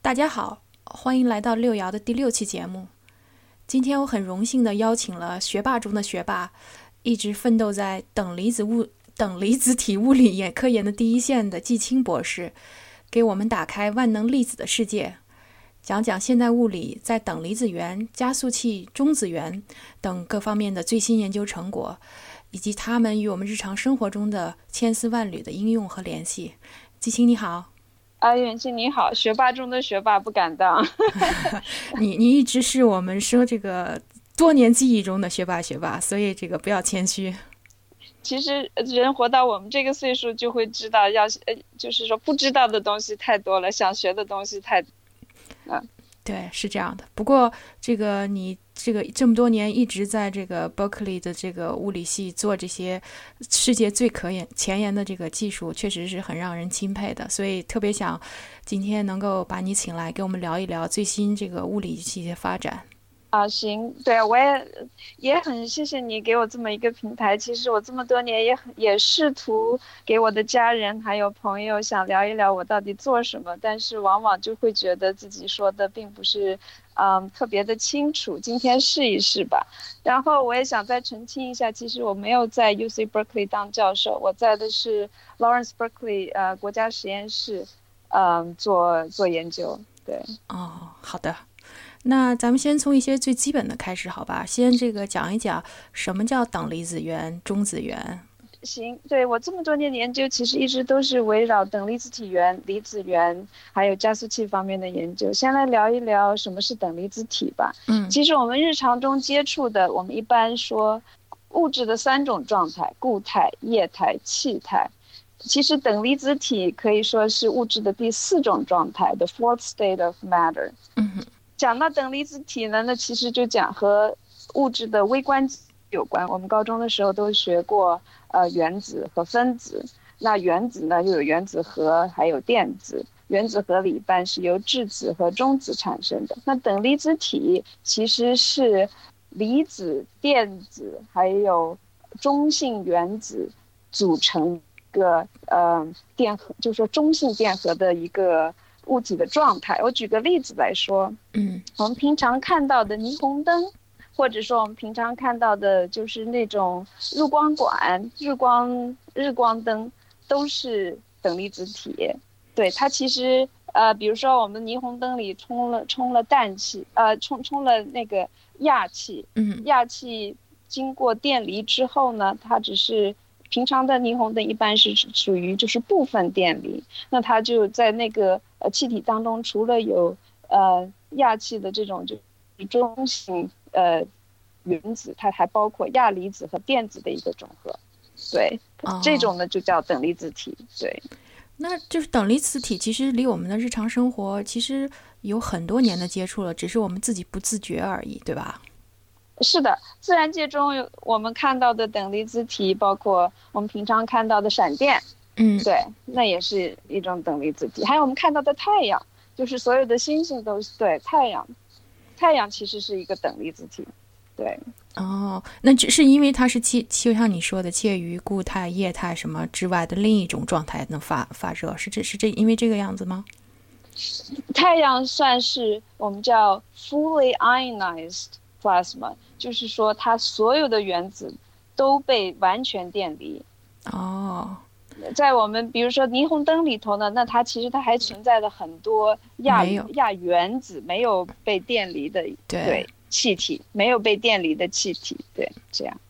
大家好，欢迎来到六爻的第6期节目。今天我很荣幸地邀请了学霸中的学霸，一直奋斗在等离子体物理科研的第一线的季青博士，给我们打开万能粒子的世界，讲讲现代物理在等离子源、加速器、中子源等各方面的最新研究成果，以及它们与我们日常生活中的千丝万缕的应用和联系。季青你好。 远近你好，学霸中的学霸不敢当。 你一直是我们说这个多年记忆中的学霸，所以这个不要谦虚。 其实人活到我们这个岁数就会知道就是说不知道的东西太多了，想学的东西太对，是这样的。不过你这么多年一直在这个 Berkeley 的这个物理系做这些世界最前沿的这个技术，确实是很让人钦佩的。所以特别想今天能够把你请来，给我们聊一聊最新这个物理系的发展。 行，对，我也很谢谢你给我这么一个平台。其实我这么多年也试图给我的家人还有朋友想聊一聊我到底做什么，但是往往就会觉得自己说的并不是特别的清楚。今天试一试吧。然后我也想再澄清一下，其实我没有在 UC Berkeley 当教授，我在的是 Lawrence Berkeley 国家实验室做研究。对， 好的。那咱们先从一些最基本的开始，好吧？先讲一讲什么叫等离子源、中子源。 行，对，我这么多年的研究其实一直都是围绕等离子体源、离子源还有加速器方面的研究。先来聊一聊什么是等离子体吧。其实我们日常中接触的，我们一般说物质的3种状态：固态、液态、气态。其实等离子体可以说是物质的第4种状态 ，the fourth state of matter。讲到等离子体呢，那其实就讲和物质的微观有关。我们高中的时候都学过原子和分子。那原子呢，又有原子核还有电子。原子核里一般是由质子和中子产生的。那等离子体其实是离子、电子还有中性原子组成一个电荷，就是说中性电荷的一个物体的状态。我举个例子来说，我们平常看到的霓虹灯，或者说我们平常看到的就是那种日光管、日光灯，都是等离子体。对，它其实比如说我们霓虹灯里充了氮气，充了那个氩气，氩气经过电离之后呢，它只是平常的霓虹灯一般是属于就是部分电离，那它就在那个气体当中，除了有氩气的这种就是中性原子，它还包括亚离子和电子的一个总和。对，这种呢就叫等离子体。对， 那就是等离子体其实离我们的日常生活其实有很多年的接触了，只是我们自己不自觉而已，对吧？ 是的，自然界中我们看到的等离子体包括我们平常看到的闪电，对，那也是一种等离子体。还有我们看到的太阳，就是所有的星星都是，对，太阳其实是一个等离子体。对， 那只是因为它是就像你说的介于固态、液态什么之外的另一种状态能发热，是因为这个样子吗？ 太阳算是我们叫 fully ionized plasma， 就是说它所有的原子都被完全电离。在我们比如说霓虹灯里头呢，那它其实它还存在了很多亚原子没有被电离的，对，气体没有被电离的气体。对，这样。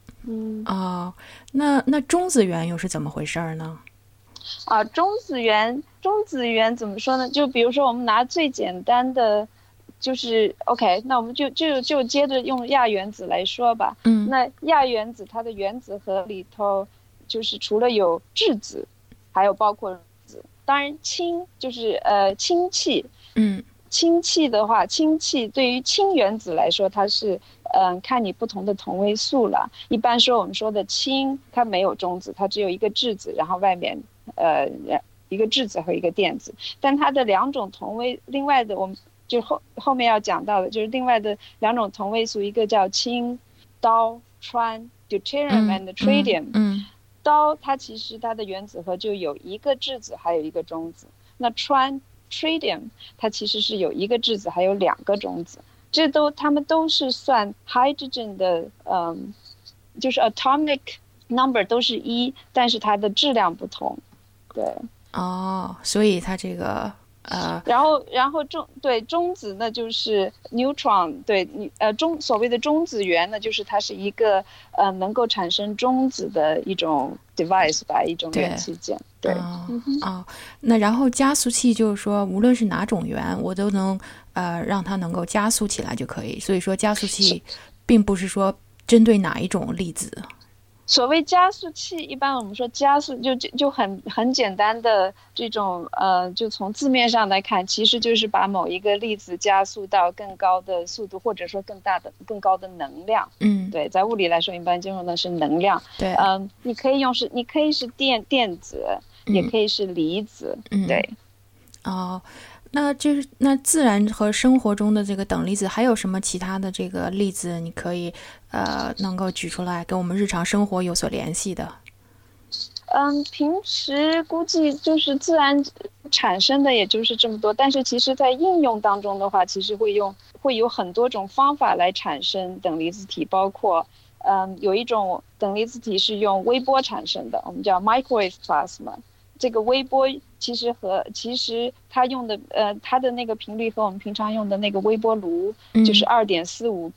那中子源又是怎么回事呢？ 中子源怎么说呢？就比如说我们拿最简单的就是 OK， 那我们就接着用亚原子来说吧。那亚原子它的原子核里头就是除了有质子，还有包括子。当然氢就是氢气。氢气的话，氢气对于氢原子来说，它是看你不同的同位素了。一般说我们说的氢，它没有中子，它只有一个质子，然后外面一个质子和一个电子。但它的2种同位，另外的我们就后面要讲到的就是另外的2种同位素，一个叫氢氘氚 deuterium and tritium。氘它其实它的原子核就有一个质子还有一个中子。那氚 Clostridium 它其实是有一个质子还有2个中子，它们都是算 hydrogen 的就是 atomic number 都是1，但是它的质量不同。对， 所以它这个然后中子呢就是 neutron， 对，所谓的中子源呢，就是它是一个能够产生中子的一种 device 吧，一种元器件。对， 那然后加速器就是说，无论是哪种源，我都能让它能够加速起来就可以。所以说加速器并不是说针对哪一种粒子。 所谓加速器，一般我们说加速就很简单的这种就从字面上来看，其实就是把某一个粒子加速到更高的速度，或者说更高的能量。对，在物理来说，一般就用的是能量。 对， 你可以是电子，也可以是离子。对。 那自然和生活中的这个等离子还有什么其他的这个例子你可以能够举出来跟我们日常生活有所联系的？ 平时估计就是自然产生的也就是这么多，但是其实在应用当中的话，其实会有很多种方法来产生等离子体，包括有一种等离子体是用微波产生的，我们叫 microwave plasma。这个微波其实它用的它的那个频率和我们平常用的那个微波炉就是 2.45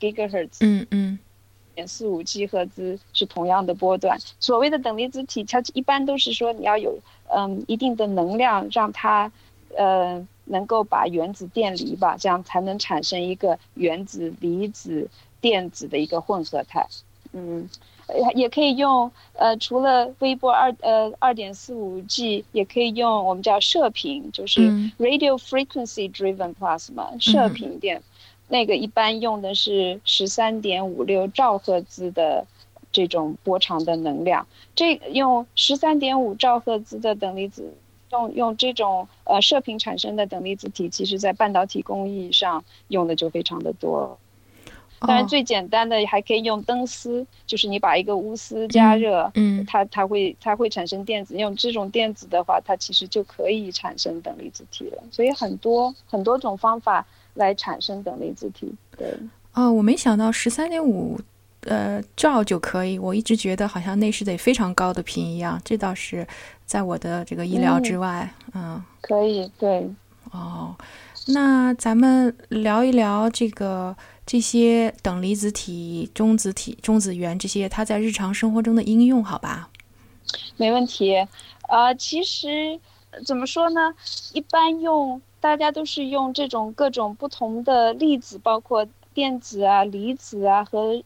GHz。2.45 G 赫兹是同样的波段。所谓的等离子体，它一般都是说你要有一定的能量，让它能够把原子电离吧，这样才能产生一个原子、离子、电子的一个混合态。也可以用除了微波2.45 G， 也可以用我们叫射频，就是 radio frequency driven plasma 射频电。那个一般用的是 13.56 兆赫兹的这种波长的能量。用 13.5 兆赫兹的等离子，用这种射频产生的等离子体，其实在半导体工艺上用的就非常的多。当然最简单的还可以用灯丝，就是你把一个钨丝加热，它会产生电子。用这种电子的话，它其实就可以产生等离子体了。所以很多种方法来产生等离子体。对， 我没想到 13.5兆就可以，我一直觉得好像那是得非常高的频一样，这倒是在我的这个意料之外。 可以，对。 那咱们聊一聊这些等离子体、中子源这些，它在日常生活中的应用，好吧？ 没问题。其实怎么说呢？一般大家都是用这种各种不同的粒子，包括电子啊、离子啊和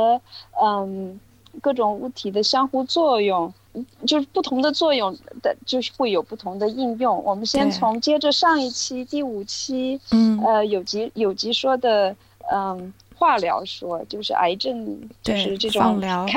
各种物体的相互作用。就是不同的作用的，就是会有不同的应用。我们先接着上一期第5期，有集说的，化疗说，就是癌症，就是这种放疗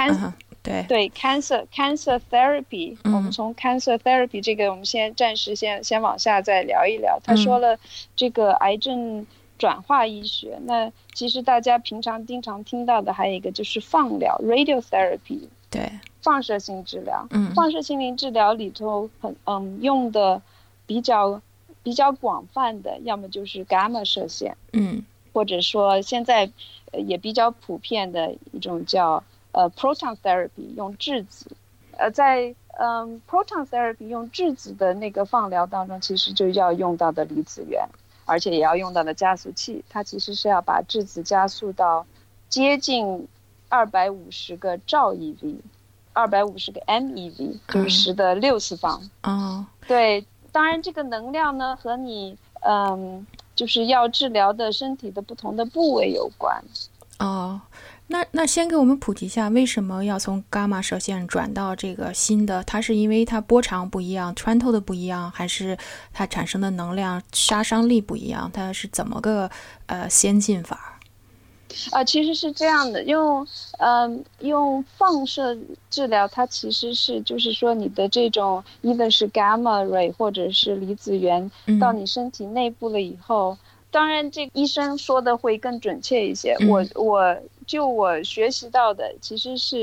cancer therapy。我们从 cancer therapy 这个，我们暂时先往下再聊一聊。他说了这个癌症转化医学，那其实大家平常经常听到的还有一个就是放疗 radiotherapy。 对。 放射性治疗，放射性治疗里头用的比较广泛的，要么就是伽马射线，或者说现在也比较普遍的一种叫proton therapy， 用质子。在proton therapy 用质子的那个放疗当中，其实就要用到的离子源，而且也要用到的加速器，它其实是要把质子加速到接近250个兆 eV。250个 MeV 就是10的6次方。对，当然这个能量呢和你就是要治疗的身体的不同的部位有关。 那先给我们普及一下，为什么要从伽马射线转到这个新的？它是因为它波长不一样，穿透的不一样，还是它产生的能量杀伤力不一样？它是怎么个先进法？ 其实是这样的，用放射治疗，它其实是就是说你的这种either是 gamma ray 或者是离子源到你身体内部了以后，当然这个医生说的会更准确一些。我学习到的其实是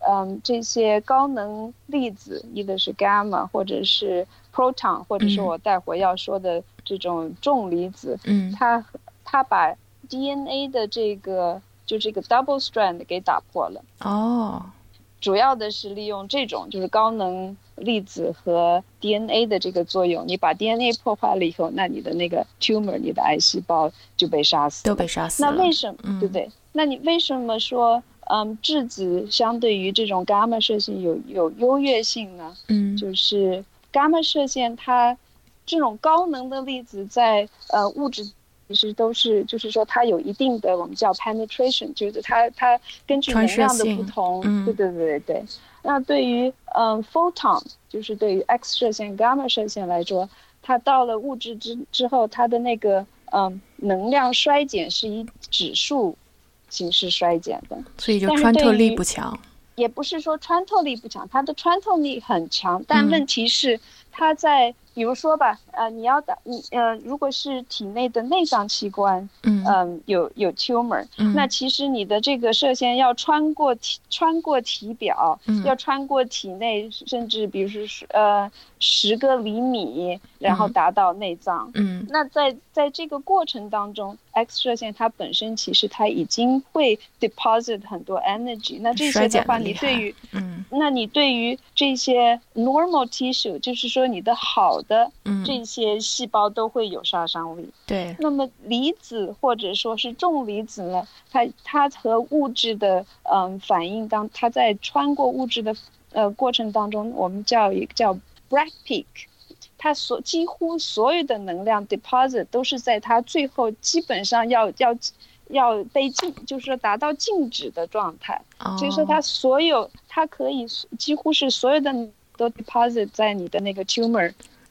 这些高能粒子，一个是 gamma 或者是 proton 或者是我待会要说的这种重离子，它把 DNA 的这个 double strand 给打破了。主要的是利用这种就是高能粒子和 DNA 的这个作用，你把 DNA 破坏了以后，那你的那个 tumor 你的癌细胞就被杀死了， 都被杀死了。 那为什么对不对？那你为什么说质子相对于这种 gamma 射线有优越性呢？就是 gamma 射线它这种高能的粒子在物质其实都是，就是说它有一定的我们叫 penetration， 就是它根据能量的不同，对。那对于photon， 就是对于 X 射线、gamma 射线来说，它到了物质之后，它的那个能量衰减是以指数形式衰减的， 所以就穿透力不强。 也不是说穿透力不强，它的穿透力很强，但问题是它在比如说吧，如果是体内的内脏器官，有 tumor，那其实你的这个射线要穿过体表，要穿过体内，甚至比如说10个厘米，然后达到内脏。那在这个过程当中 ，X 射线它本身其实它已经会 deposit 很多 energy， 那这些的话，那你对于这些 normal tissue， 就是说你的好的这些细胞都会有杀伤力。 对。 那么离子或者说是重离子呢，它和物质的反应它在穿过物质的过程当中，我们叫 Bragg peak， 它几乎所有的能量 deposit 都是在它最后基本上要被就是说达到静止的状态。所以说它可以几乎是所有的都 deposit 在你的那个 tumor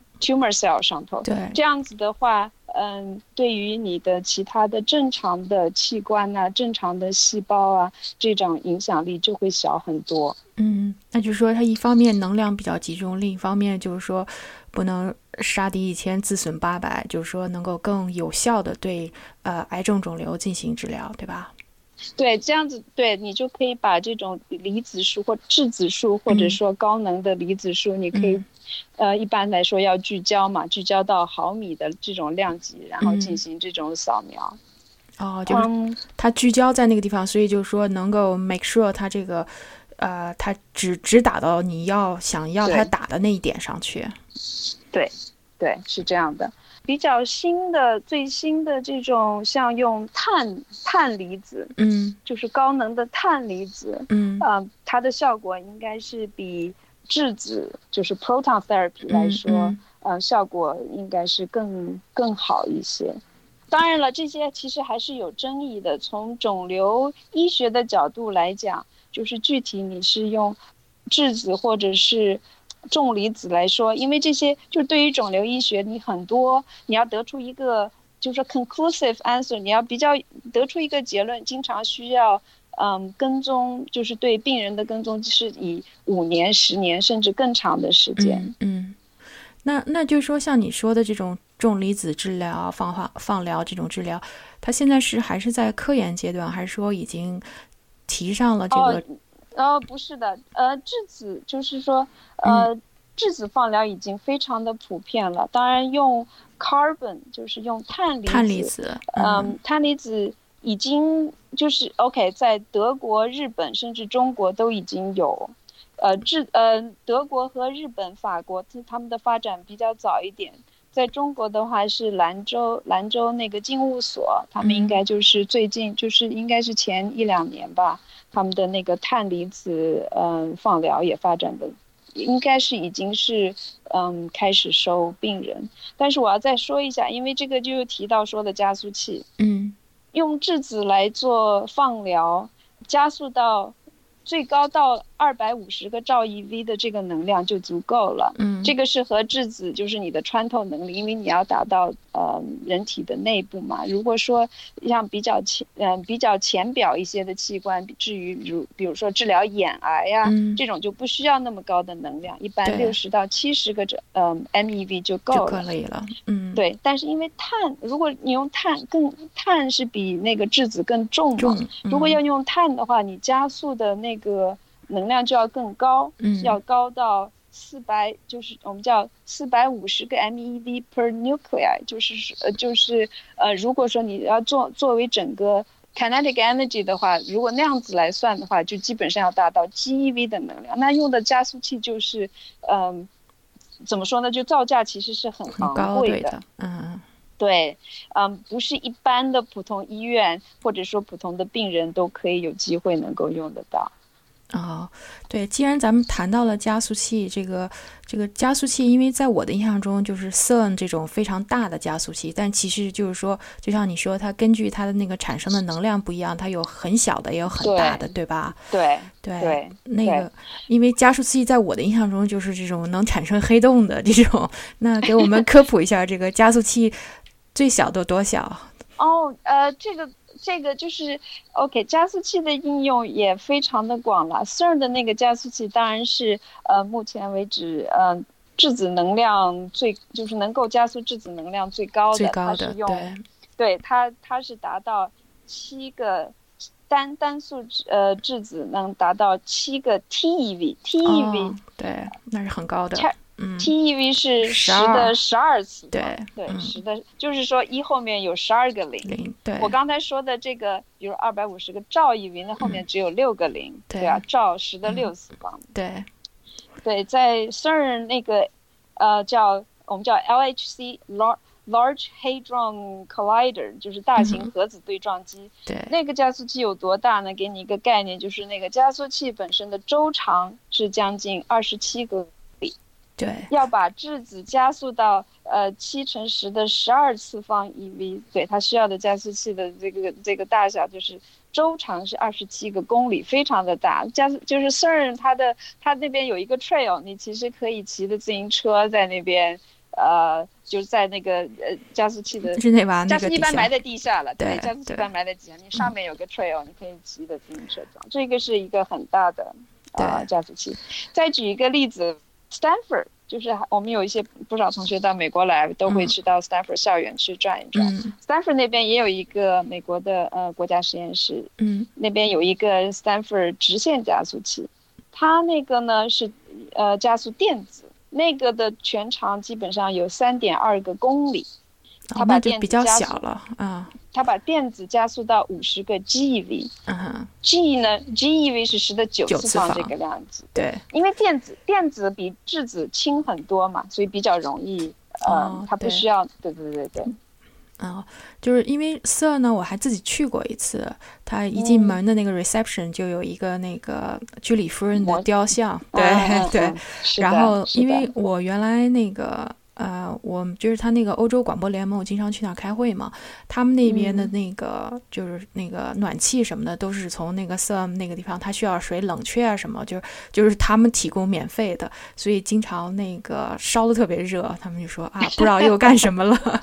cell 上头。 对， 这样子的话，对于你的其他的正常的器官啊、正常的细胞啊，这种影响力就会小很多。 那就是说它一方面能量比较集中，另一方面就是说不能杀敌1000自损800，就是说能够更有效的对癌症肿瘤进行治疗，对吧？ 对，这样子，对，你就可以把这种离子束或质子束，或者说高能的离子束，你可以一般来说要聚焦到毫米的这种量级，然后进行这种扫描。 就是它聚焦在那个地方，所以就是说能够 make sure 它这个它只打到你想要它打的那一点上去。 对，是这样的。比较最新的这种像用碳离子，就是高能的碳离子，它的效果应该是比质子就是 proton therapy 来说，效果应该是更好一些。当然了，这些其实还是有争议的。从肿瘤医学的角度来讲，就是具体你是用质子或者是重离子来说，因为这些就是对于肿瘤医学，你要得出一个就是说 conclusive answer， 你要比较得出一个结论，经常需要跟踪，就是对病人的跟踪是以5年、10年甚至更长的时间。 那就是说像你说的这种重离子治疗、放疗这种治疗，它现在还是在科研阶段，还是说已经提上了这个？ 不是的，质子就是说，质子放疗已经非常的普遍了。当然，用 carbon 就是用碳离子，碳离子已经就是 OK， 在德国、日本甚至中国都已经有。德国和日本、法国他们的发展比较早一点。在中国的话是兰州那个静物所，他们应该就是最近就是应该是前1-2年吧，他们的那个碳离子放疗也发展的应该是已经是开始收病人。但是我要再说一下，因为这个就提到说的加速器，用质子来做放疗，加速到最高到250个兆 eV 的这个能量就足够了。这个是和质子就是你的穿透能力，因为你要达到人体的内部嘛。如果说像比较浅表一些的器官，至于比如说治疗眼癌呀，这种就不需要那么高的能量，一般60到70个MeV 就够了。对，但是因为碳，如果你用碳是比那个质子更重嘛。如果要用碳的话，你加速的那个能量就要更高，要高到400，就是我们叫450个 MeV per nuclei，就是如果说你要作为整个 kinetic energy 的话，如果那样子来算的话，就基本上要达到 GeV 的能量。那用的加速器就是怎么说呢？就造价其实是很昂贵的，对，不是一般的普通医院或者说普通的病人都可以有机会能够用得到。 对，既然咱们谈到了加速器，这个加速器，因为在我的印象中就是 CERN 这种非常大的加速器，但其实就是说，就像你说，它根据它的那个产生的能量不一样，它有很小的，也有很大的，对吧？ 对， 那个，因为加速器在我的印象中就是这种能产生黑洞的这种，那给我们科普一下，这个加速器最小的多小？ 这个就是 OK， 加速器的应用也非常的广了。CERN 的那个加速器当然是目前为止质子能量就是能够加速质子能量最高的，它是用对它是达到7个单素质子能达到7个 TeV， 对，那是很高的。 TeV 是10的12次方， 对，10的，就是说1后面有12个零。 对， 我刚才说的这个，比如250个兆eV，那后面只有6个零，对啊，兆10的6次方。对，在 CERN 那个我们叫 LHC Large Hadron Collider， 就是大型核子对撞机。那个加速器有多大呢？给你一个概念，就是那个加速器本身的周长是将近27个。 对， 要把质子加速到7乘10的12次方 eV， 对，它需要的加速器的这个大小就是周长是27个公里，非常的大。就是 CERN 它那边有一个 trail， 你其实可以骑的自行车在那边就是在那个加速器的加速器一般埋在地下了，对，加速器一般埋在地下，你上面有个 trail， 你可以骑的自行车走。这个是一个很大的加速器。再举一个例子。Stanford 就是我们有不少同学到美国来都会去到 Stanford 校园去转一转。Stanford 那边也有一个美国的国家实验室，那边有一个 Stanford 直线加速器，它那个呢是加速电子，那个的全长基本上有3.2个公里。它把电子比较小了它把电子加速到50个 GeV， G 呢 GeV 是10的9次方这个量子。 对， 因为电子比质子轻很多嘛，所以比较容易它不需要对。 就是因为 CERN 呢，我还自己去过一次，它一进门的那个 reception 就有一个那个居里夫人的雕像，对，然后因为我原来那个我就是他那个欧洲广播联盟，我经常去那儿开会嘛。他们那边的那个就是那个暖气什么的，都是从那个 CERN 那个地方，他需要水冷却啊什么，就是他们提供免费的，所以经常那个烧得特别热，他们就说不知道又干什么了。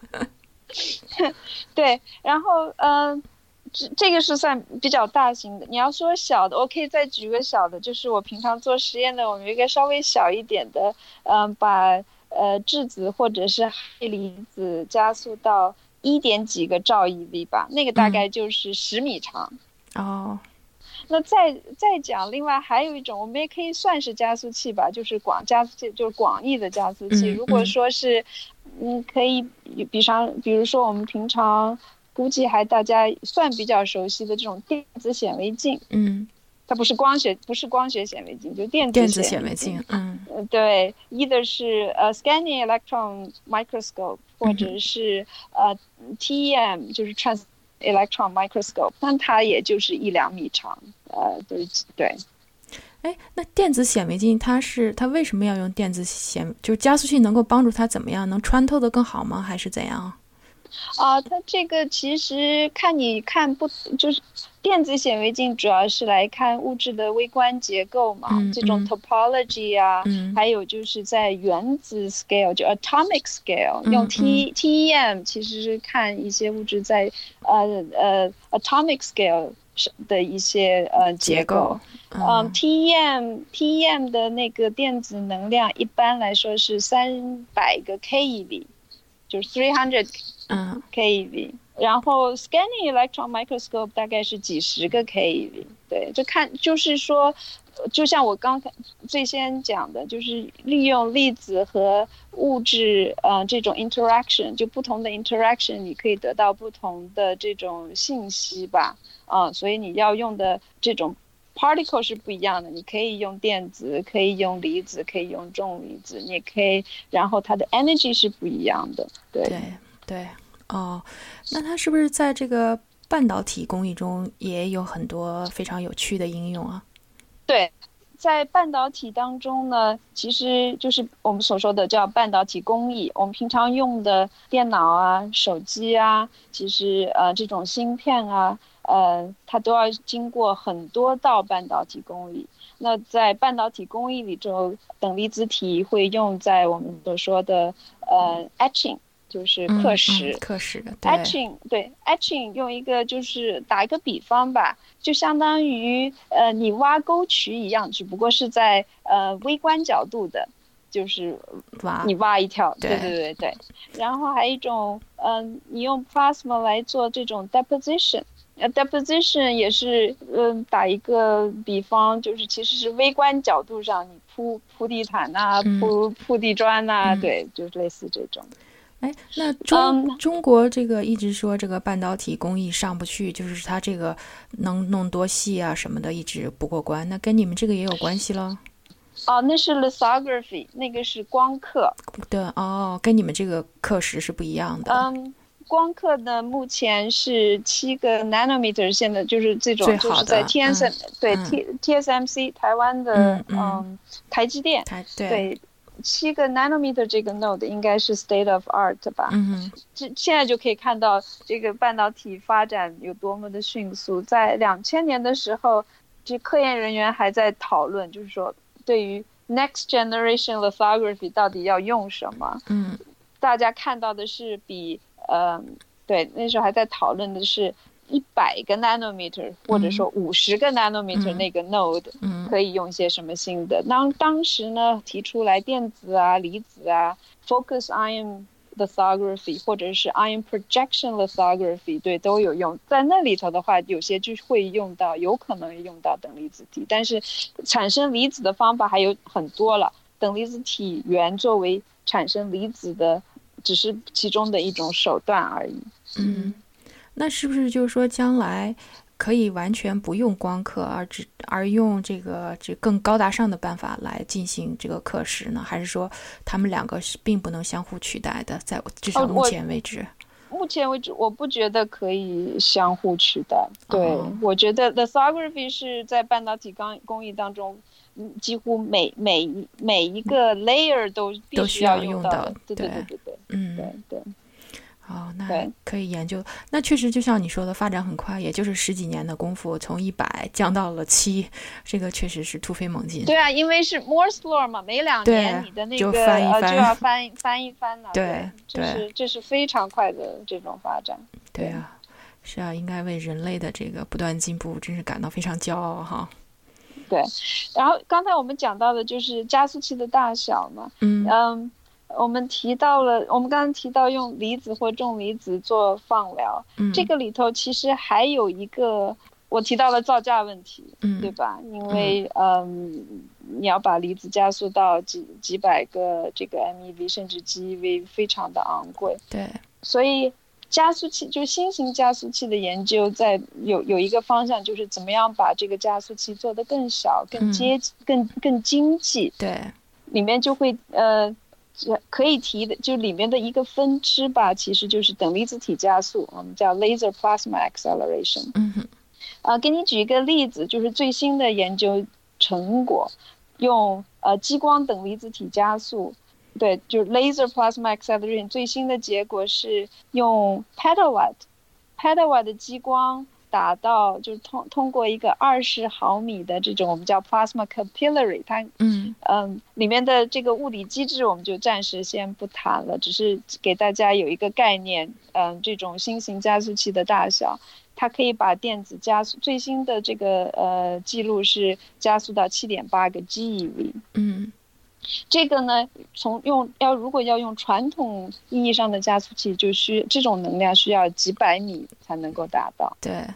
对，然后这个是算比较大型的。你要说小的，我可以再举个小的，就是我平常做实验的，我们有一个稍微小一点的，把质子或者是氦离子加速到1点几个兆eV吧，那个大概就是10米长。那再讲，另外还有一种，我们也可以算是加速器吧，就是加速器，就是广义的加速器。如果说是可以比如说我们平常估计还大家算比较熟悉的这种电子显微镜，它不是光学显微镜，就电子显微镜。对，either 是scanning electron microscope 或者是TEM， 就是 trans electron microscope， 但它也就是1-2米长，对。 那电子显微镜它为什么要用电子就是加速器能够帮助它怎么样？能穿透的更好吗？还是怎样？ 它这个其实就是电子显微镜主要是来看物质的微观结构嘛，这种 topology 啊，还有就是在原子 scale 就 atomic scale，用 TEM 其实是看一些物质在atomic scale 的一些结构。TEM 的那个电子能量一般来说是300个 keV， 就是300 keV， 然后 scanning electron microscope 大概是几十个 keV。对，就是说就像我刚最先讲的，就是利用粒子和物质这种 interaction， 就不同的 interaction， 你可以得到不同的这种信息吧，所以你要用的这种 particle 是不一样的，你可以用电子，可以用离子，可以用重离子，你可以，然后它的 energy 是不一样的。 对，那它是不是在这个半导体工艺中也有很多非常有趣的应用啊？ 对，在半导体当中呢，其实就是我们所说的叫半导体工艺。我们平常用的电脑啊、手机啊，其实这种芯片啊，它都要经过很多道半导体工艺。那在半导体工艺里头，等离子体会用在我们所说的etching。就是刻蚀， 刻蚀的 etching 用一个就是打一个比方吧，就相当于你挖沟渠一样，只不过是在微观角度的，就是你挖一条，对。然后还有一种你用 plasma 来做这种 deposition 也是打一个比方，就是其实是微观角度上你铺地毯啊，铺地砖啊，对，就是类似这种。 那中国这个一直说这个半导体工艺上不去，就是它这个能弄多细啊什么的一直不过关，那跟你们这个也有关系咯？ 那是 lithography， 那个是光刻。 对，跟你们这个刻蚀是不一样的。 光刻呢，目前是7个 nanometer， 现在就是这种就是在 TSMC 台湾的台积电对。7个 nanometer 这个 node 应该是 state of art 吧？现在就可以看到这个半导体发展有多么的迅速。在2000年的时候，这科研人员还在讨论，就是说对于 next generation lithography 到底要用什么？大家看到的是比那时候还在讨论的是100个 nanometer 或者说50个 nanometer 那个 node 可以用一些什么新的。当时呢提出来电子啊、离子啊、focus ion lithography 或者是 ion projection lithography， 对，都有用。在那里头的话，有些就会用到，有可能用到等离子体，但是产生离子的方法还有很多了。等离子体源作为产生离子的，只是其中的一种手段而已。 那是不是就是说将来可以完全不用光刻，而用这更高大上的办法来进行这个刻蚀呢？还是说他们两个是并不能相互取代的？在至少目前为止， 我不觉得可以相互取代。对，我觉得 lithography 是在半导体工艺当中，几乎每一个 layer 都必须要用到的。对。 那可以研究。那确实就像你说的，发展很快，也就是10几年的功夫，从100降到了7，这个确实是突飞猛进。 对啊，因为是 Moore's Law 嘛，每2年你的那个就要翻一番了。对，这是非常快的这种发展。 对啊，是啊，应该为人类的这个不断进步真是感到非常骄傲哈。 对，然后刚才我们讲到的就是加速器的大小嘛。我们刚刚提到用离子或重离子做放疗，这个里头其实还有一个我提到了造价问题，对吧？因为你要把离子加速到几百个这个 MeV 甚至 GeV 非常的昂贵。 对， 所以加速器就新型加速器的研究有一个方向，就是怎么样把这个加速器做得更小、更经济。 对， 里面就会可以提的，就里面的一个分支吧，其实就是等离子体加速，我们叫 laser plasma acceleration。给你举一个例子，就是最新的研究成果，用激光等离子体加速，对，就是 laser plasma acceleration。最新的结果是用 petawatt 的激光打到，就是通过一个20毫米的这种我们叫 plasma capillary， 它里面的这个物理机制我们就暂时先不谈了，只是给大家有一个概念。这种新型加速器的大小，它可以把电子加速，最新的这个记录是加速到7.8个 GeV。这个呢，如果要用传统意义上的加速器，这种能量需要几百米才能够达到。 对，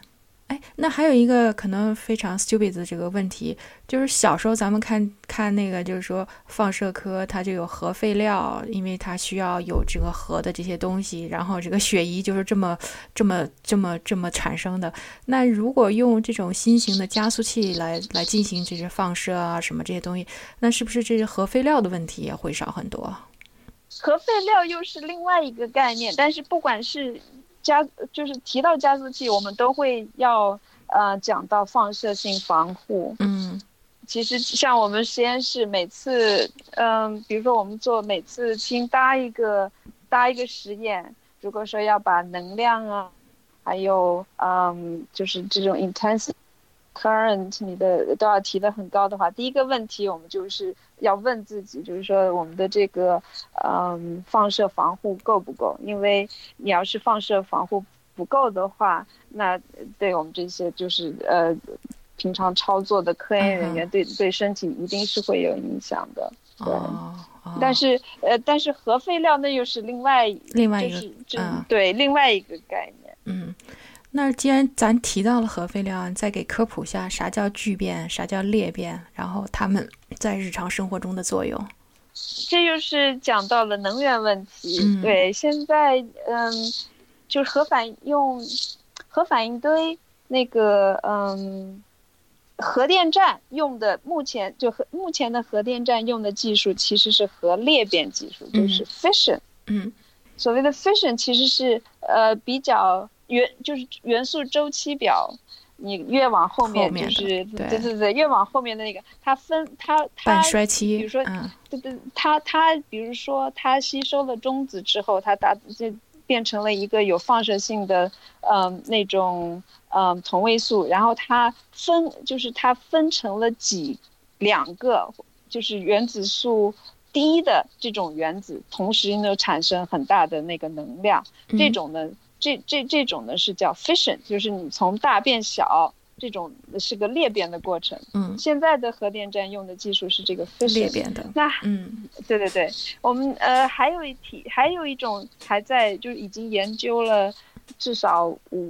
哎，那还有一个可能非常 stupid 的这个问题，就是小时候咱们看那个，就是说放射科它就有核废料，因为它需要有这个核的这些东西，然后这个血液就是这么产生的。那如果用这种新型的加速器来进行这些放射啊什么这些东西，那是不是这些核废料的问题也会少很多？ 核废料又是另外一个概念，但是不管是就是提到加速器，我们都会要讲到放射性防护。其实像我们实验室每次比如说我们每次新搭一个实验，如果说要把能量啊，还有就是这种 intense current 你的都要提得很高的话，第一个问题我们就是要问自己，就是说我们的这个放射防护够不够？因为你要是放射防护不够的话，那对我们这些就是平常操作的科研人员对身体一定是会有影响的。对。但是核废料那又是另外一个对另外一个概念。 那既然咱提到了核废料，再给科普下啥叫聚变，啥叫裂变，然后它们在日常生活中的作用。 这就是讲到了能源问题。对，现在就是核反应堆那个核电站用的目前的核电站用的技术其实是核裂变技术，就是 fission。所谓的 fission 其实是比较就是元素周期表，你越往后面就是对，越往后面的那个它半衰期， 比如说它比如说它吸收了中子之后，它就变成了一个有放射性的那种同位素，然后它分成了两个就是原子数低的这种原子，同时呢产生很大的那个能量，这种呢这种呢是叫 fission， 就是你从大变小，这种是个裂变的过程。现在的核电站用的技术是这个 fission 裂变的。 那对，我们还有一种还在就是已经研究了至少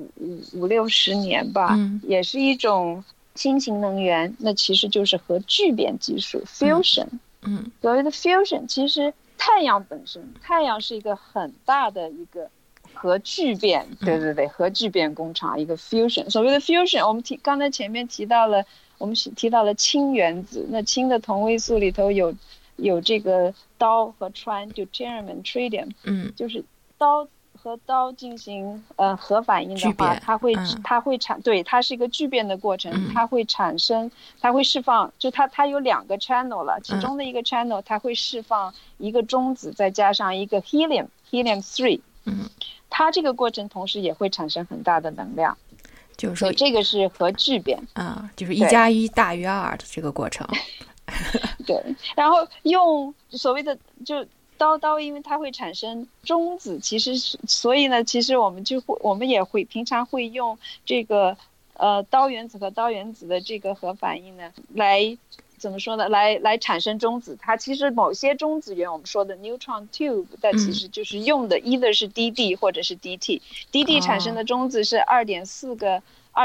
5-60年吧，也是一种新型能源，那其实就是核聚变技术 fusion。所谓的 fusion， 其实太阳是一个很大的一个核聚变，对，核聚变工厂，一个 fusion。所谓的 fusion， 我们刚才前面提到了氢原子，那氢的同位素里头有这个氘和氚，就 deuterium and tritium，就是氘和氘进行核反应的话，它会对，它是一个聚变的过程，它会释放，就它有2个 channel 了，其中的一个 channel 它会释放一个中子，再加上一个 helium 3，它这个过程同时也会产生很大的能量， 就是说这个是核聚变就是1+1大于2的这个过程。 对，然后用所谓的就氘，因为它会产生中子，所以呢，其实我们也会平常会用这个氘原子和氘原子的这个核反应呢，来怎么说呢？来产生中子。它其实某些中子源我们说的 neutron tube， 但其实就是用的either是 DD 或者是 DT。DD 产生的中子是2.4个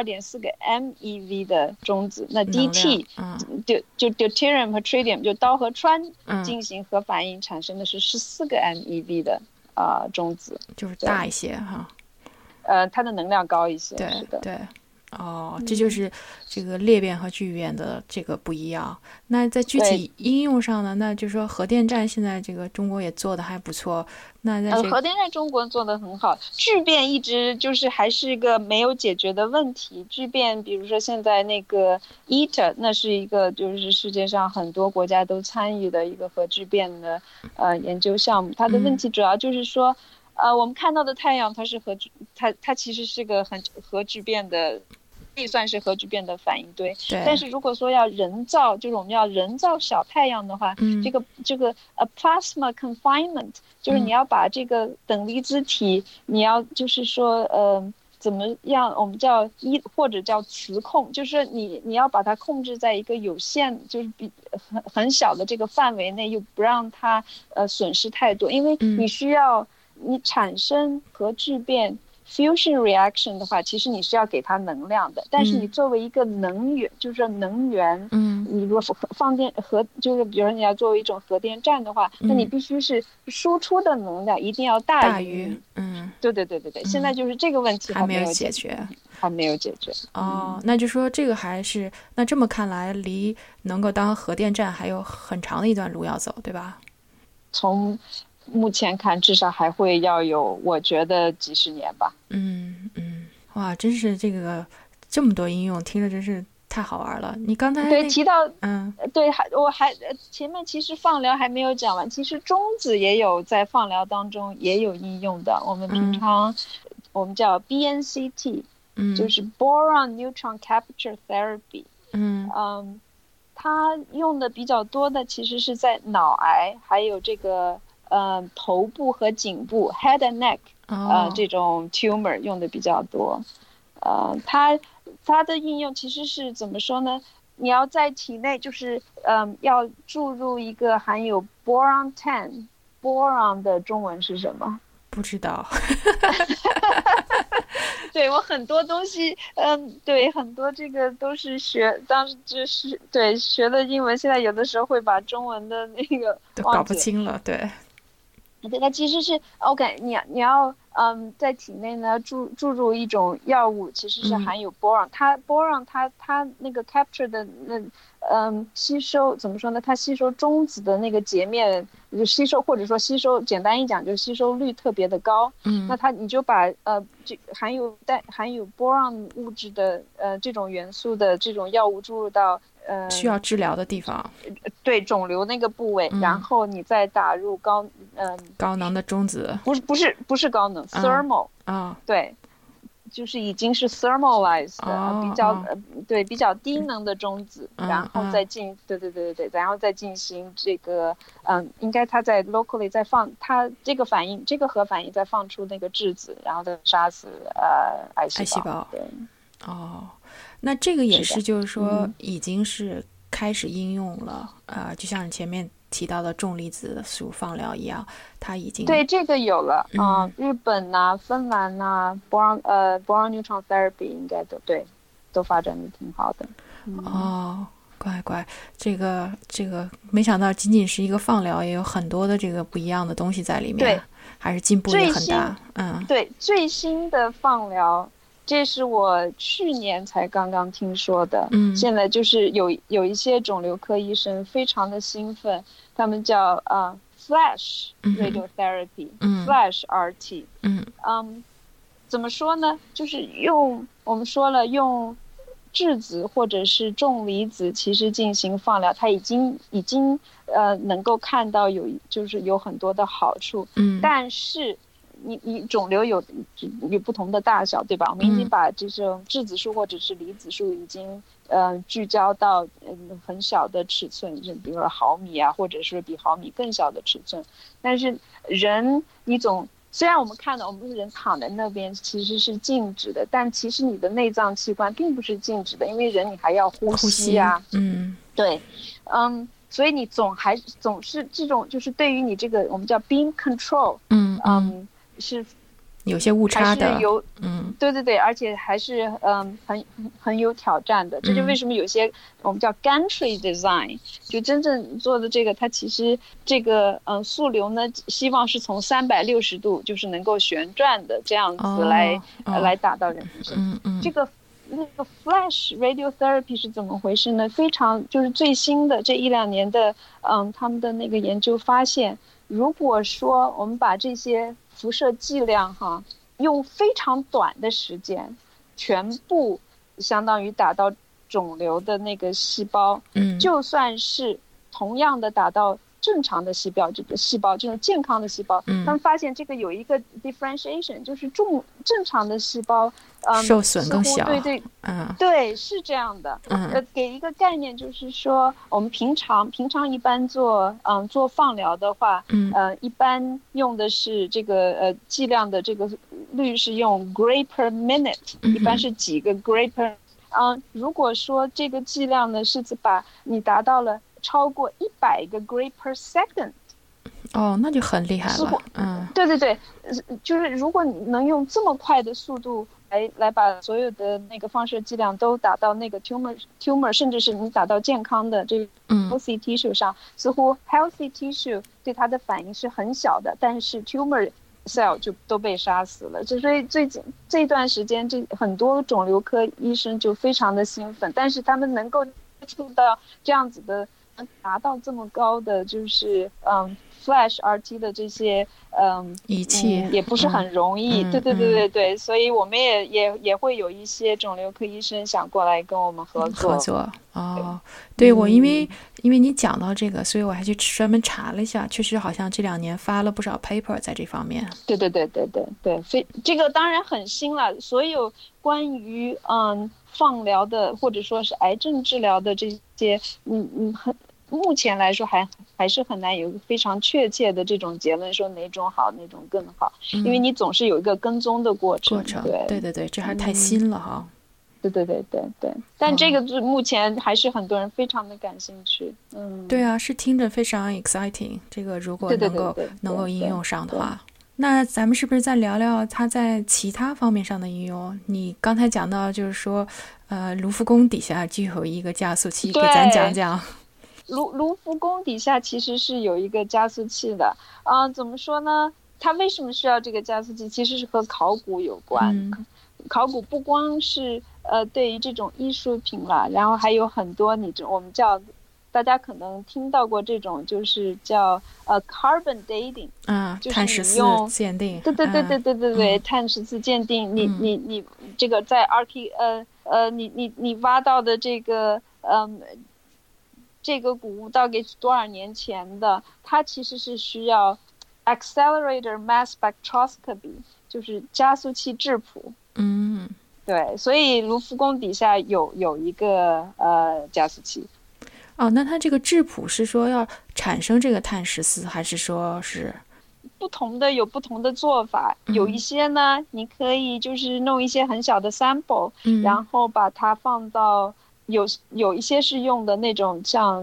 MeV 的中子，那 DT 就 deuterium 和 tritium 就氘和氚进行核反应产生的是14个 MeV 的中子， 就是大一些哈。 它的能量高一些。 对， 是的。 对。这就是这个裂变和聚变的这个不一样。那在具体应用上呢，那就是说核电站现在这个中国也做的还不错。那在核电站中国做的很好，聚变一直就是还是一个没有解决的问题。聚变，比如说现在那个 ITER， 那是一个就是世界上很多国家都参与的一个核聚变的研究项目。它的问题主要就是说，我们看到的太阳它是它其实是个很核聚变的。可以算是核聚变的反应堆，但是如果说要人造，就是我们要人造小太阳的话，这个plasma confinement， 就是你要把这个等离子体，你要就是说怎么样，我们叫或者叫磁控，就是说你要把它控制在一个有限，就是很小的这个范围内，又不让它损失太多，因为你需要你产生核聚变 fusion reaction 的话，其实你是要给它能量的，但是你作为一个能源，就是说能源，你如果放电就是比如说你要作为一种核电站的话，那你必须是输出的能量一定要大于，对，现在就是这个问题还没有解决。 还没有解决那就说这个还是，那这么看来离能够当核电站还有很长的一段路要走，对吧？ 从目前看至少还会要有我觉得几十年吧。 哇，真是这么多应用，听着真是太好玩了。你刚才对提到对，我还前面其实放疗还没有讲完，其实中子也有在放疗当中也有应用的，我们平常我们叫 BNCT，就是 Boron Neutron Capture Therapy。它用的比较多的其实是在脑癌，还有这个头部和颈部 head and neck 这种 tumor 用的比较多。它的应用其实是怎么说呢？你要在体内就是要注入一个含有 boron 10， boron 的中文是什么？ 不知道。 对，我很多东西对，很多这个都是当时就是对学的英文，现在有的时候会把中文的那个都搞不清了。对， 它其实是 OK， 你要在体内呢注入一种药物，其实是含有 boron，它 boron 它那个 capture 的吸收怎么说呢？它吸收中子的那个截面就吸收，或者说吸收，简单一讲就是吸收率特别的高。那你就把这含有 boron 物质的这种元素的这种药物注入到需要治疗的地方， 对肿瘤那个部位，然后你再打入高能的中子， 不是高能 thermal 对。就是已经是 thermalized 的比较低能的中子，然后再然后再进行这个应该它在 locally 再放它这个核反应再放出那个质子，然后再杀死癌细胞。对， 那这个也是就是说已经是开始应用了就像你前面提到的重离子束放疗一样，它已经对这个有了日本芬兰boron neutron therapy 应该都发展的挺好的。 乖，这个没想到仅仅是一个放疗，也有很多的这个不一样的东西在里面。对，还是进步也很大。 对，最新的放疗，这是我去年才刚刚听说的。现在就是有一些肿瘤科医生非常的兴奋，他们叫Flash radiotherapy，Flash RT。怎么说呢？就是我们说了用质子或者是重离子其实进行放疗，它已经能够看到就是有很多的好处。但是你肿瘤有不同的大小，对吧？我们已经把这种质子束或者是离子束已经聚焦到很小的尺寸，比如说毫米啊，或者是比毫米更小的尺寸。但是人虽然我们看到我们人躺在那边其实是静止的，但其实你的内脏器官并不是静止的，因为人你还要呼吸啊。对，所以你总是这种就是对于你这个我们叫 beam control，是有些误差的， 对，而且还是很有挑战的。这就为什么有些我们叫 gantry design， 就真正做的这个，它其实这个速流呢，希望是从360度就是能够旋转的这样子来打到人身上。这个那个 Flash radiotherapy 是怎么回事呢？非常就是最新的这1-2年的他们的那个研究发现，如果说我们把这些辐射剂量用非常短的时间全部相当于打到肿瘤的那个细胞，就算是同样的打到正常的细胞，这种健康的细胞，他们发现这个有一个 differentiation， 就是正常的细胞受损更小。 对，是这样的。给一个概念，就是说我们平常一般做放疗的话，一般用的是这个剂量的这个率是用 gray per minute，一般是几个 gray per。如果说这个剂量呢是把你达到了超过100个 gray per second， 哦，那就很厉害了。嗯， 对对对，就是如果你能用这么快的速度来把所有的那个放射剂量都打到那个 tumor， 甚至是你打到健康的这个 healthy tissue 上，似乎 healthy tissue 对它的反应是很小的，但是 tumor cell 就都被杀死了。所以最近这段时间，很多肿瘤科医生就非常的兴奋，但是他们能够接触到这样子的，能达到这么高的就是Flash RT 的这些仪器也不是很容易。对对对对对，所以我们也会有一些肿瘤科医生想过来跟我们合作。 哦，对，我因为你讲到这个，所以我还去专门查了一下，确实好像这2年发了不少 paper 在这方面。 对对对对对对，所以这个当然很新了。所有关于放疗的或者说是癌症治疗的这些，目前来说还是很难有一个非常确切的这种结论，说哪种好哪种更好，因为你总是有一个跟踪的过程。 对对对，这还太新了哈。 对对对对对，但这个目前还是很多人非常的感兴趣。 对啊，是听着非常 exciting。这个如果能够应用上的话，那咱们是不是再聊聊它在其他方面上的应用？你刚才讲到就是说，卢浮宫底下就有一个加速器，给咱讲讲。 卢浮宫底下其实是有一个加速器的。怎么说呢？它为什么需要这个加速器？其实是和考古有关。考古不光是对于这种艺术品啦，然后还有很多我们叫，大家可能听到过这种，就是叫carbon dating，就是碳十四鉴定。 对对对对对对对，碳十四鉴定。你这个在你挖到的这个这个古物大概多少年前的，它其实是需要 accelerator mass spectroscopy， 就是加速器质谱。对，所以卢浮宫底下有一个加速器。 那它这个质谱是说要产生这个碳十四，还是说是不同的有不同的做法？有一些呢，你可以就是弄一些很小的 sample，然后把它放到有一些是用的那种像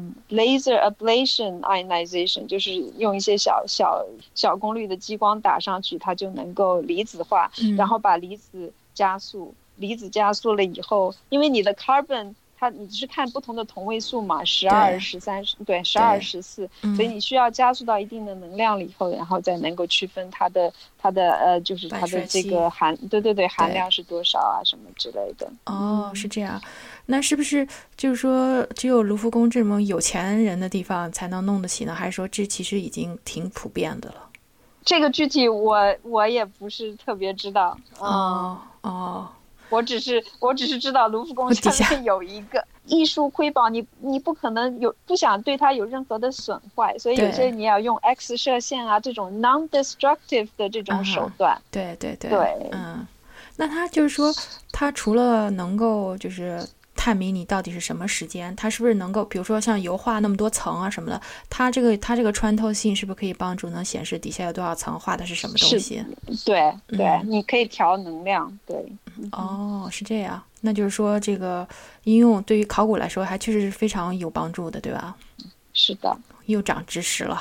laser ablation ionization， 就是用一些小功率的激光打上去，它就能够离子化，然后把离子加速了以后，因为你的 carbon你是看不同的同位素嘛，12、13，对，12、14，所以你需要加速到一定的能量了以后，然后再能够区分它的就是它的这个含量是多少啊，什么之类的。 是这样。那是不是就是说只有卢浮宫这种有钱人的地方才能弄得起呢？还是说这其实已经挺普遍的了？ 这个具体我也不是特别知道。我只是知道卢浮宫下面有一个艺术瑰宝，你不可能不想对它有任何的损坏，所以有些你要用 X 射线啊这种 non-destructive 的这种手段。 对。那它就是说，它除了能够就是探明你到底是什么时间，它是不是能够，比如说像油画那么多层啊什么的，它这个穿透性是不是可以帮助能显示底下有多少层，画的是什么东西？ 对，你可以调能量。对。 是这样。那就是说这个应用对于考古来说还确实是非常有帮助的，对吧？ 是的， 又长知识了。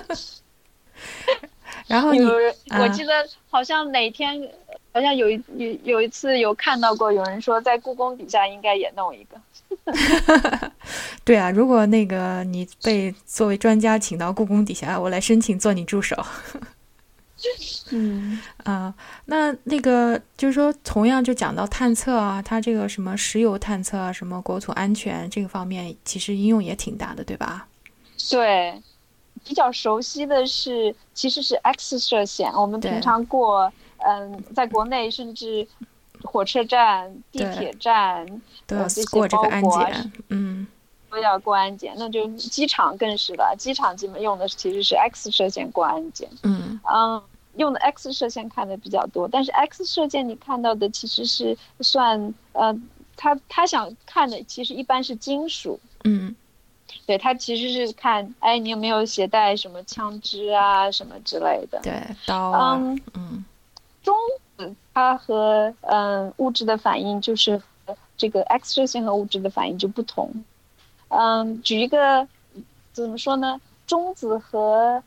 然后我记得好像哪天好像有一次有看到过有人说在故宫底下应该也弄一个。 对啊，如果那个你被作为专家请到故宫底下，我来申请做你助手。那个就是说同样就讲到探测啊，它这个什么石油探测啊，什么国土安全这个方面其实应用也挺大的，对吧？ 对，比较熟悉的其实是 X 射线。我们平常在国内甚至火车站、地铁站都要过这个安检。 都要过安检。那就机场更是了，机场基本用的其实是 X 射线过安检。用的 X 射线看的比较多，但是 X 射线你看到的其实是算他想看的其实一般是金属。对，他其实是看你有没有携带什么枪支啊什么之类的。 对，刀啊。 中子它和物质的反应就是这个 X 射线和物质的反应就不同。举一个怎么说呢？中子和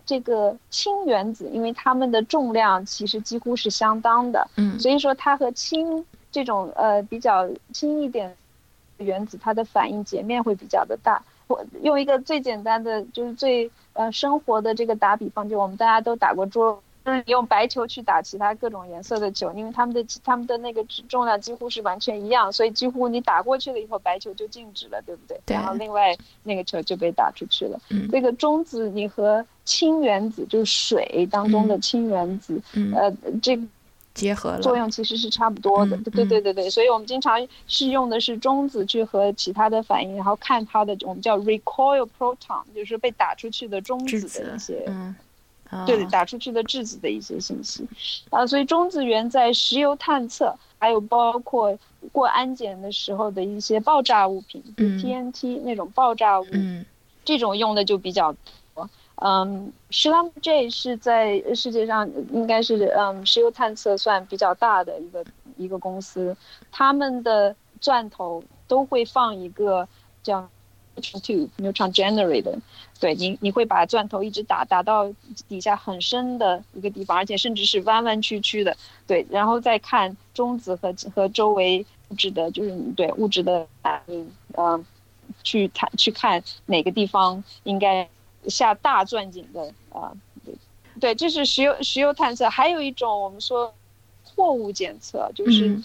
这个氢原子，因为它们的重量其实几乎是相当的，所以说它和氢这种比较轻一点的原子，它的反应截面会比较的大。我用一个最简单的，就是最生活的这个打比方，就我们大家都打过桌，就是你用白球去打其他各种颜色的球，因为他们的那个重量几乎是完全一样，所以几乎你打过去了以后，白球就静止了，对不对？然后另外那个球就被打出去了。这个中子你和氢原子，就是水当中的氢原子，这个结合了作用其实是差不多的。对，所以我们经常是用的是中子去和其他的反应，然后看它的我们叫 recoil proton， 就是被打出去的中子的一些对，打出去的质子的一些信息所以中子源在石油探测，还有包括过安检的时候的一些爆炸物品，TNT 那种爆炸物，这种用的就比较多。Schlumberger 是在世界上应该是石油探测算比较大的一个公司，他们的钻头都会放一个叫neutron generator， 对，你会把钻头一直打到底下很深的一个地方，而且甚至是弯弯曲曲的，对，然后再看中子和周围物质的，就是对物质的反应，去看哪个地方应该下大钻井的对，这是石油探测。还有一种我们说货物检测，就是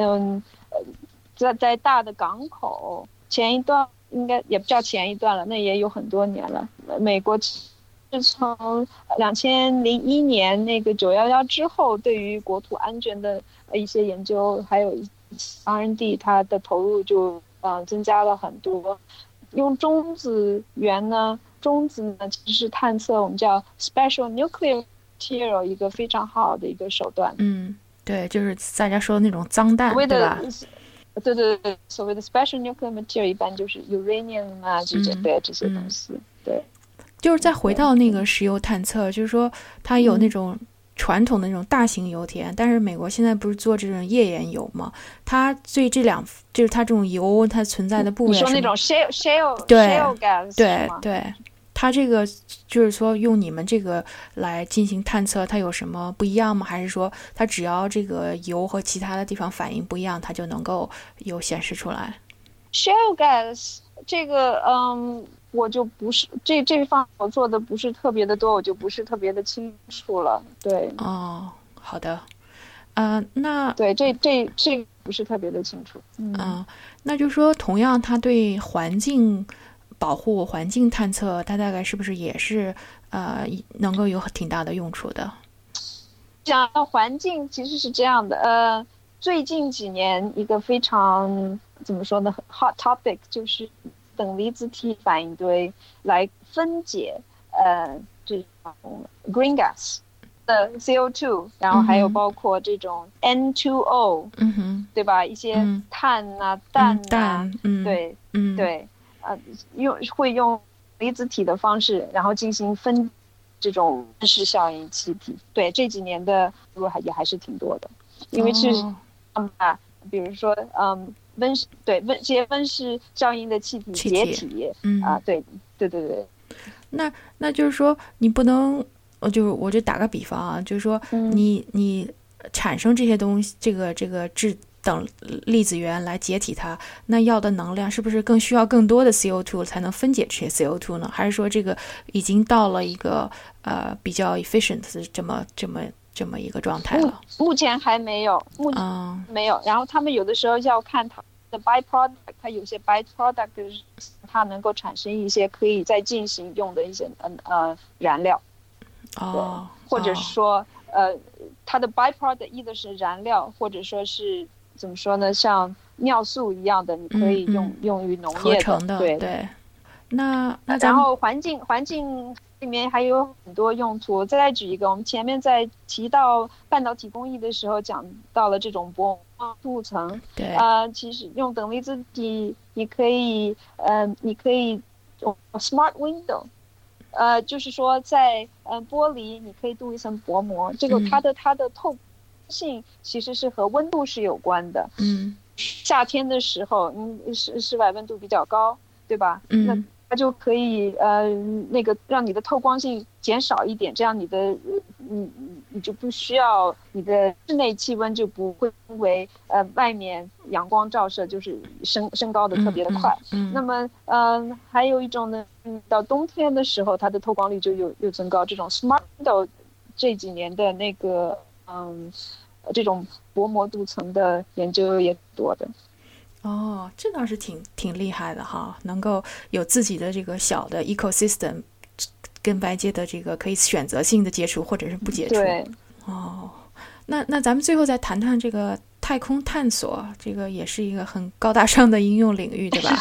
在大的港口，前一段应该也不叫前一段了，那也有很多年了。美国是从2001年那个911之后，对于国土安全的一些研究还有 R&D， 它的投入就增加了很多。用中子源呢，中子呢其实是探测我们叫 special nuclear material 一个非常好的一个手段。 对，就是大家说的那种脏弹，对吧？ 对，所谓的 special nuclear material 一般就是 uranium 这些东西。对， 就是再回到那个石油探测，就是说它有那种传统的那种大型油田，但是美国现在不是做这种页岩油吗？它对就是它这种油它存在的部位， 你说那种 shale gas， 对，它这个就是说用你们这个来进行探测，它有什么不一样吗？还是说它只要这个油和其他的地方反应不一样，它就能够有显示出来 ？shale gas 这个我就不是这方我做的不是特别的多，我就不是特别的清楚了。对， 好的，那对这不是特别的清楚。 那就是说，同样它对环境保护、环境探测，它大概是不是也是能够有挺大的用处的？ 讲到环境，其实是这样的，最近几年一个非常怎么说呢 hot topic 就是等离子体反应堆来分解这种 green gas 的 CO2， 然后还有包括这种 N2O， 对吧？一些碳氮对会用离子体的方式，然后进行分这种温室效应气体。对，这几年的也还是挺多的，因为是比如说这些温室效应的气体解体对。 那就是说你不能，就是我就打个比方啊，就是说你产生这些东西，这个等粒子源来解体它，那要的能量是不是更需要更多的 CO2 才能分解这些 CO2 呢？还是说这个已经到了一个比较 efficient 的这么一个状态了？ 目前还没有，没有。然后他们有的时候要看它的 byproduct， 它有些 byproduct 它能够产生一些可以再进行用的一些燃料。或者说它的 byproduct either的是燃料，或者说是怎么说呢，像尿素一样的，你可以用于农业合成的。对。那然后环境里面还有很多用途。再举一个，我们前面在提到半导体工艺的时候讲到了这种薄膜涂层。 对。 其实用等离子体，你可以用 smart window。就是说在玻璃你可以镀一层薄膜，这个它的透性其实是和温度是有关的。夏天的时候室外温度比较高，对吧？那它就可以那个让你的透光性减少一点，这样你就不需要，你的室内气温就不会因为外面阳光照射就是升高的特别的快。那么还有一种呢，到冬天的时候它的透光率就又增高。这种 Smart Window 这几年的那个这种薄膜镀层的研究也多的。 哦，这倒是挺厉害的哈，能够有自己的这个小的 ecosystem， 跟外界的这个可以选择性的接触或者是不接触。 对。 哦，那咱们最后再谈谈这个太空探索，这个也是一个很高大上的应用领域，对吧？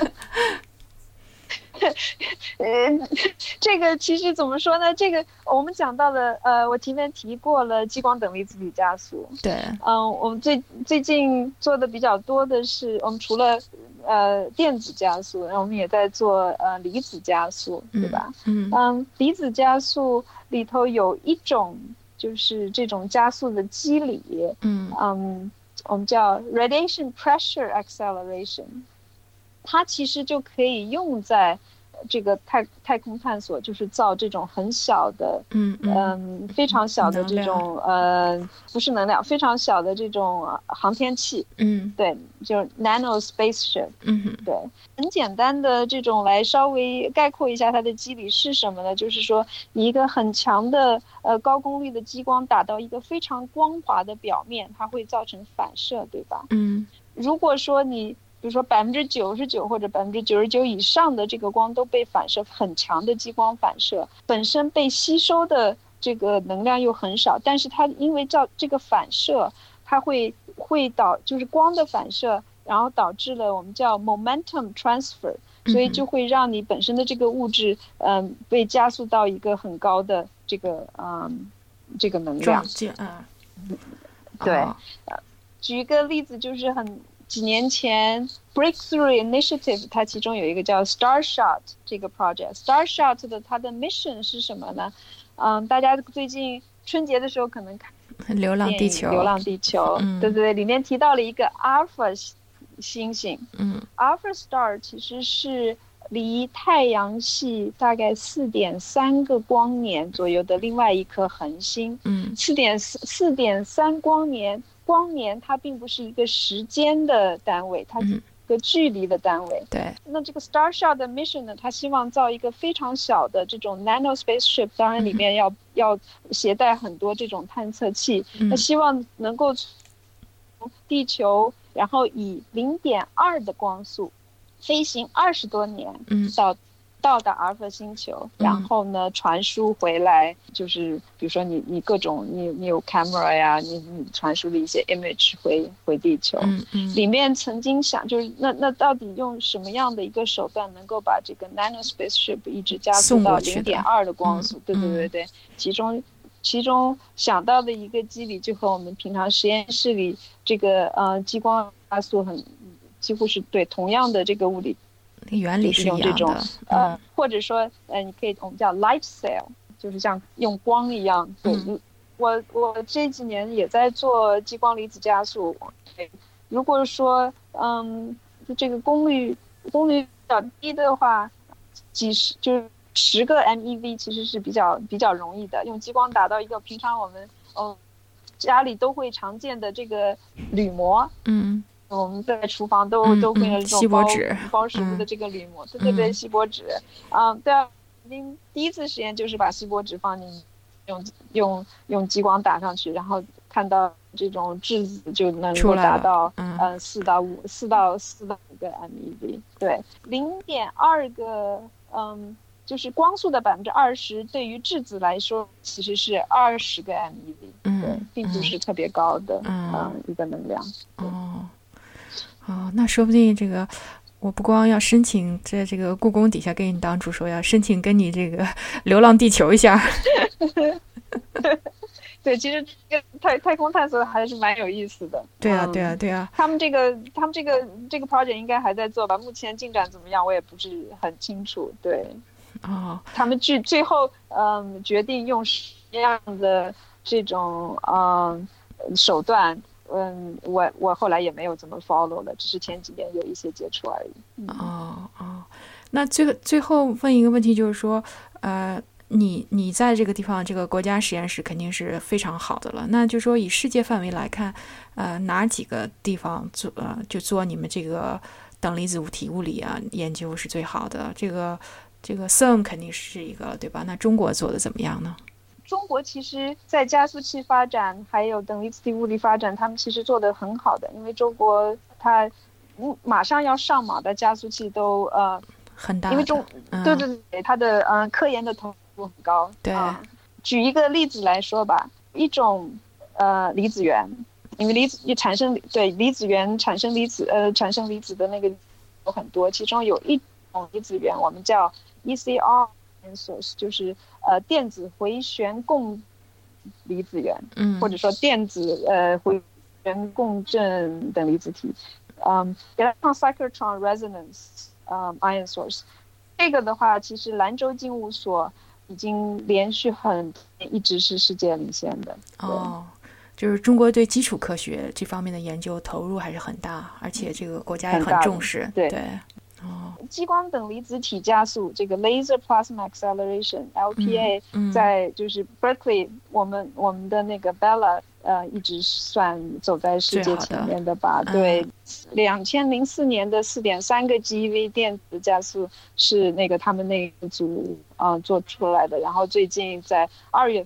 这个其实怎么说呢？这个我们讲到了，我前面提过了激光等离子体加速。 对。 我们最近做的比较多的是，我们除了电子加速，然后我们也在做离子加速，对吧？离子加速里头有一种就是这种加速的机理，我们叫 radiation pressure acceleration。它其实就可以用在这个太空探索，就是造这种很小的非常小的这种不是能量，非常小的这种航天器。对，就是 nano spaceship。对，很简单的这种来稍微概括一下它的机理是什么呢？就是说你一个很强的高功率的激光打到一个非常光滑的表面，它会造成反射，对吧？如果说你比如说99%或者99%以上的这个光都被反射，很强的激光反射，本身被吸收的这个能量又很少，但是它因为这个反射，它会就是光的反射，然后导致了我们叫 momentum transfer， 所以就会让你本身的这个物质被加速到一个很高的这个能量。对，举一个例子，就是几年前 Breakthrough Initiative 它其中有一个叫 Starshot 这个 project。 Starshot 的它的 mission 是什么呢？大家最近春节的时候可能看流浪地球。 对对对，里面提到了一个 Alpha 星星。Alpha Star 其实是离太阳系大概4.3个光年左右的另外一颗恒星。4.3光年它并不是一个时间的单位，它是一个距离的单位。 对。 那这个 Starshot 的 mission 呢，它希望造一个非常小的这种 nano spaceship， 当然里面要携带很多这种探测器。那希望能够从地球，然后以0.2的光速飞行20多年，到达阿尔法星球，然后呢传输回来，就是比如说你各种你有 camera 呀，你传输的一些 image 回地球。里面曾经想就是那到底用什么样的一个手段能够把这个 nano spaceship 一直加速到0.2的光速？对，其中想到的一个机理就和我们平常实验室里这个激光加速几乎是对同样的这个物理原理是一样的。 或者说你可以我们叫 light sail， 就是像用光一样。对，我这几年也在做激光离子加速。如果说这个功率比较低的话，就是10个 MeV 其实是比较容易的，用激光打到一个平常我们家里都会常见的这个铝膜。我们在厨房都会有这种包食物的这个铝膜。对，锡箔纸。对啊，第一次实验就是把锡箔纸放进用激光打上去，然后看到这种质子就能够达到4到5个 MeV。对，0.2个就是光速的20%，对于质子来说其实是20个 MeV。对，并不是特别高的一个能量。 那说不定这个我不光要申请在这个故宫底下给你当助手，要申请跟你这个流浪地球一下。 对，其实这个太空探索还是蛮有意思的。 对啊。 他们这个 project 应该还在做吧？目前进展怎么样，我也不是很清楚。对。他们最后决定用什么样的这种手段。我后来也没有怎么 follow 了，只是前几年有一些接触而已。 那最后问一个问题，就是说，你在这个地方，这个国家实验室肯定是非常好的了。那就说以世界范围来看，哪几个地方做你们这个等离子体物理啊研究是最好的？这个 CERN 肯定是一个，对吧？那中国做的怎么样呢？ 中国其实在加速器发展还有等离子体物理发展，他们其实做得很好的，因为中国它马上要上马的加速器都很大的， 因为对，它的科研的投入很高。 对， 举一个例子来说吧，一种离子源，因为离子源产生离子的那个有很多，其中有一种离子源我们叫 ECR source， 就是电子回旋共离子源，或者说电子回旋共振等离子体，electron cyclotron resonance ion source。这个的话，其实兰州精武所已经连续一直是世界领先的。 就是中国对基础科学这方面的研究投入还是很大，而且这个国家也很重视。对。 激光等离子体加速，这个 Laser Plasma Acceleration（LPA） 在就是 Berkeley， 我们的那个 Bella 一直算走在世界前面的吧？对，2004年的4.3个 GeV 电子加速是那个他们那个组做出来的，然后最近在2月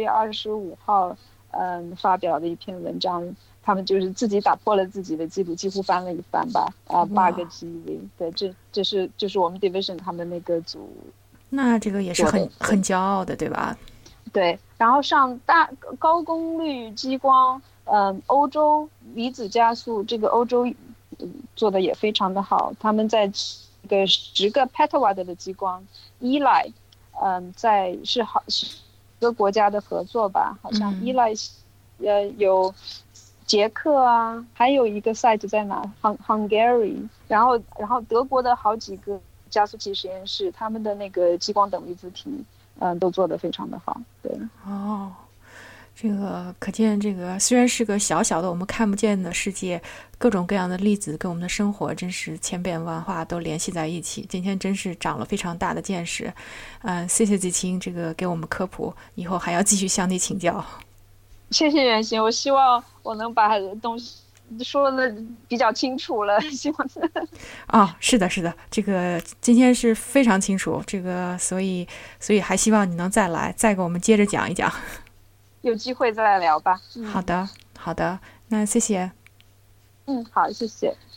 25号发表的一篇文章。他们就是自己打破了自己的记录，几乎翻了一番吧，8个 GeV， 对，这是就是我们 division 他们那个组， 那这个也是很骄傲的，对吧？ 对，然后上高功率激光，欧洲离子加速，这个欧洲做的也非常的好，他们在一个10个 petawatt 的激光依赖，在是10个国家的合作吧，好像依赖有。捷克啊，还有一个 site 在哪 ？Hungary， 然后德国的好几个加速器实验室，他们的那个激光等离子体，都做得非常的好。对。 这个可见，这个虽然是个小小的我们看不见的世界，各种各样的粒子跟我们的生活真是千变万化，都联系在一起。今天真是长了非常大的见识，谢谢季青这个给我们科普，以后还要继续向你请教。 谢谢袁鑫，我希望我能把东西说的比较清楚了，希望是的，这个今天是非常清楚，这个所以还希望你能再给我们接着讲一讲， 有机会再来聊吧。 好的，那谢谢。 好，谢谢。